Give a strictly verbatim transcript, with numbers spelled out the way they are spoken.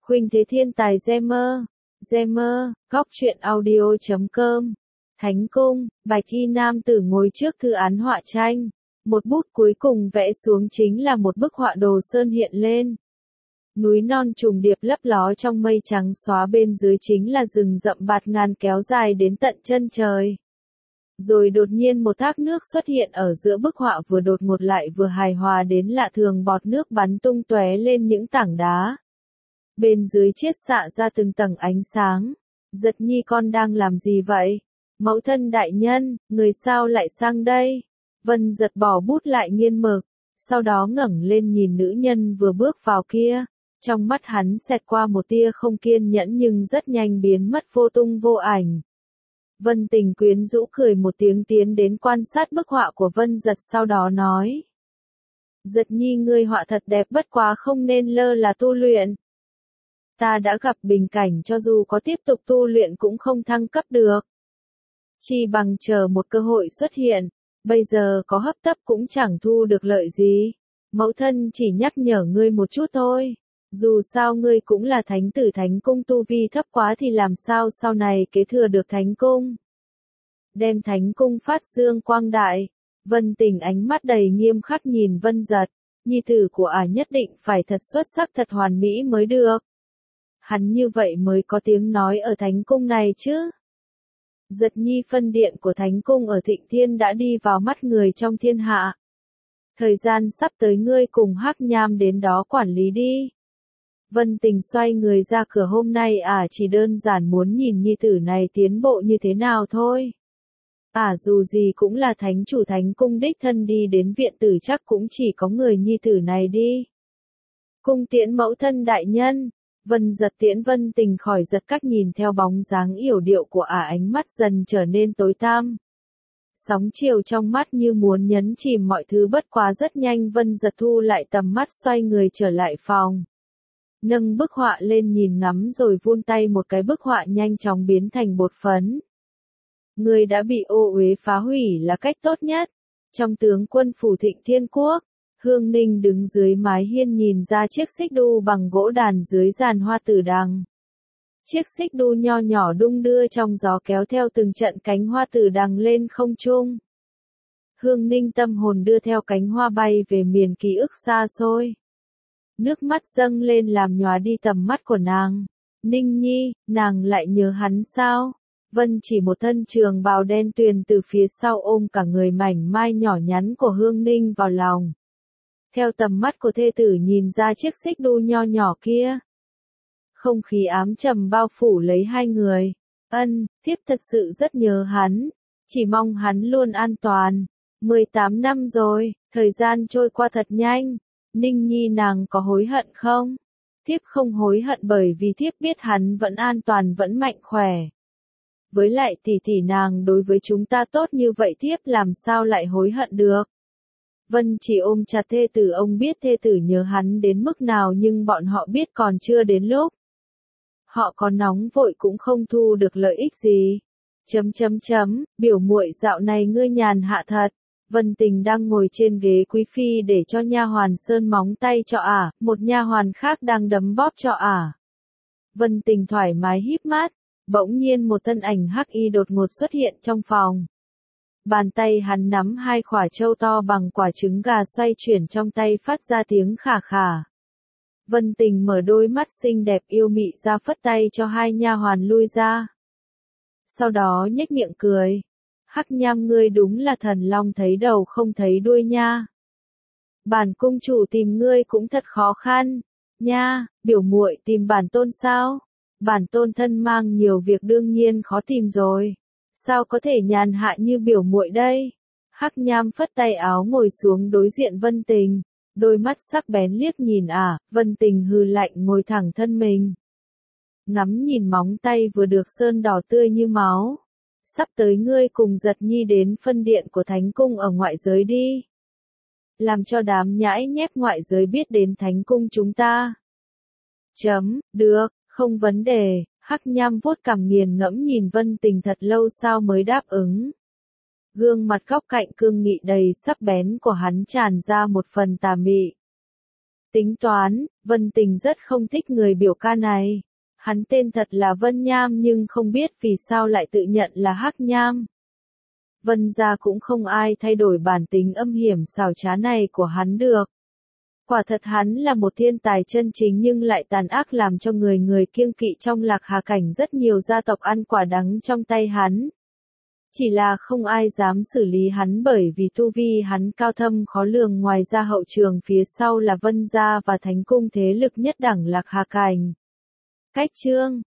Khuynh Thế Thiên Tài Gamer, Gamer, góc truyện audio chấm com. Thánh Cung, Bạch Y nam tử ngồi trước thư án họa tranh. Một bút cuối cùng vẽ xuống chính là một bức họa đồ sơn hiện lên. Núi non trùng điệp lấp ló trong mây trắng xóa, bên dưới chính là rừng rậm bạt ngàn kéo dài đến tận chân trời. Rồi đột nhiên một thác nước xuất hiện ở giữa bức họa, vừa đột ngột lại vừa hài hòa đến lạ thường, bọt nước bắn tung tóe lên những tảng đá. Bên dưới chiết xạ ra từng tầng ánh sáng. Giật Nhi, con đang làm gì vậy? Mẫu thân đại nhân, người sao lại sang đây? Vân Giật bỏ bút lại nghiên mực, sau đó ngẩng lên nhìn nữ nhân vừa bước vào kia. Trong mắt hắn xẹt qua một tia không kiên nhẫn nhưng rất nhanh biến mất vô tung vô ảnh. Vân Tình quyến rũ cười một tiếng, tiến đến quan sát bức họa của Vân Giật, sau đó nói: Giật Nhi, ngươi họa thật đẹp, bất quá không nên lơ là tu luyện. Ta đã gặp bình cảnh cho dù có tiếp tục tu luyện cũng không thăng cấp được. Chỉ bằng chờ một cơ hội xuất hiện, bây giờ có hấp tấp cũng chẳng thu được lợi gì. Mẫu thân chỉ nhắc nhở ngươi một chút thôi. Dù sao ngươi cũng là thánh tử thánh cung, tu vi thấp quá thì làm sao sau này kế thừa được thánh cung. Đem thánh cung phát dương quang đại. Vân Tình ánh mắt đầy nghiêm khắc nhìn Vân Giật. Nhi tử của ả nhất định phải thật xuất sắc, thật hoàn mỹ mới được. Hắn như vậy mới có tiếng nói ở thánh cung này chứ. Giật Nhi, phân điện của thánh cung ở Thịnh Thiên đã đi vào mắt người trong thiên hạ. Thời gian sắp tới ngươi cùng Hắc Nham đến đó quản lý đi. Vân Tình xoay người ra cửa, hôm nay ả à chỉ đơn giản muốn nhìn nhi tử này tiến bộ như thế nào thôi. Ả à dù gì cũng là thánh chủ thánh cung đích thân đi đến viện tử, chắc cũng chỉ có người nhi tử này đi. Cung tiễn mẫu thân đại nhân. Vân Giật tiễn Vân Tình khỏi giật các, nhìn theo bóng dáng yểu điệu của ả, ánh mắt dần trở nên tối tăm. Sóng chiều trong mắt như muốn nhấn chìm mọi thứ, bất quá rất nhanh Vân Giật thu lại tầm mắt, xoay người trở lại phòng. Nâng bức họa lên nhìn ngắm rồi vun tay một cái, bức họa nhanh chóng biến thành bột phấn. Người đã bị ô uế phá hủy là cách tốt nhất. Trong tướng quân phủ Thịnh Thiên Quốc, Hương Ninh đứng dưới mái hiên nhìn ra chiếc xích đu bằng gỗ đàn dưới giàn hoa tử đằng. Chiếc xích đu nho nhỏ đung đưa trong gió, kéo theo từng trận cánh hoa tử đằng lên không trung. Hương Ninh tâm hồn đưa theo cánh hoa bay về miền ký ức xa xôi. Nước mắt dâng lên làm nhòa đi tầm mắt của nàng. Ninh Nhi, nàng lại nhớ hắn sao? Vân chỉ một thân trường bào đen tuyền từ phía sau ôm cả người mảnh mai nhỏ nhắn của Hương Ninh vào lòng. Theo tầm mắt của thê tử nhìn ra chiếc xích đu nho nhỏ kia. Không khí ám trầm bao phủ lấy hai người. Ân, thiếp thật sự rất nhớ hắn. Chỉ mong hắn luôn an toàn. mười tám năm rồi, thời gian trôi qua thật nhanh. Ninh Nhi, nàng có hối hận không? Thiếp không hối hận, bởi vì thiếp biết hắn vẫn an toàn, vẫn mạnh khỏe. Với lại tỷ tỷ nàng đối với chúng ta tốt như vậy, thiếp làm sao lại hối hận được? Vân chỉ ôm chặt thê tử, ông biết thê tử nhớ hắn đến mức nào, nhưng bọn họ biết còn chưa đến lúc. Họ có nóng vội cũng không thu được lợi ích gì. Chấm chấm chấm, biểu muội dạo này ngươi nhàn hạ thật. Vân Tình đang ngồi trên ghế quý phi để cho nha hoàn sơn móng tay cho ả, một nha hoàn khác đang đấm bóp cho ả. Vân Tình thoải mái híp mắt, bỗng nhiên một thân ảnh hắc y đột ngột xuất hiện trong phòng. Bàn tay hắn nắm hai quả trâu to bằng quả trứng gà xoay chuyển trong tay, phát ra tiếng khà khà. Vân Tình mở đôi mắt xinh đẹp yêu mị ra, phất tay cho hai nha hoàn lui ra. Sau đó nhếch miệng cười. Hắc Nham, ngươi đúng là thần long thấy đầu không thấy đuôi nha. Bản cung chủ tìm ngươi cũng thật khó khăn. Nha, biểu muội tìm bản tôn sao? Bản tôn thân mang nhiều việc, đương nhiên khó tìm rồi. Sao có thể nhàn hạ như biểu muội đây? Hắc Nham phất tay áo ngồi xuống đối diện Vân Tình, đôi mắt sắc bén liếc nhìn ả. À, Vân Tình hừ lạnh ngồi thẳng thân mình. Ngắm nhìn móng tay vừa được sơn đỏ tươi như máu. Sắp tới ngươi cùng Giật Nhi đến phân điện của thánh cung ở ngoại giới đi. Làm cho đám nhãi nhép ngoại giới biết đến thánh cung chúng ta. Chấm, được, không vấn đề. Hắc Nham vuốt cằm nghiền ngẫm nhìn Vân Tình thật lâu sau mới đáp ứng. Gương mặt góc cạnh cương nghị đầy sắc bén của hắn tràn ra một phần tà mị. Tính toán, Vân Tình rất không thích người biểu ca này. Hắn tên thật là Vân Nham nhưng không biết vì sao lại tự nhận là Hắc Nham. Vân gia cũng không ai thay đổi bản tính âm hiểm xảo trá này của hắn được. Quả thật hắn là một thiên tài chân chính nhưng lại tàn ác làm cho người người kiêng kỵ trong Lạc Hà cảnh, rất nhiều gia tộc ăn quả đắng trong tay hắn. Chỉ là không ai dám xử lý hắn bởi vì tu vi hắn cao thâm khó lường, ngoài ra hậu trường phía sau là Vân gia và Thánh cung thế lực nhất đẳng Lạc Hà cảnh. Cách chương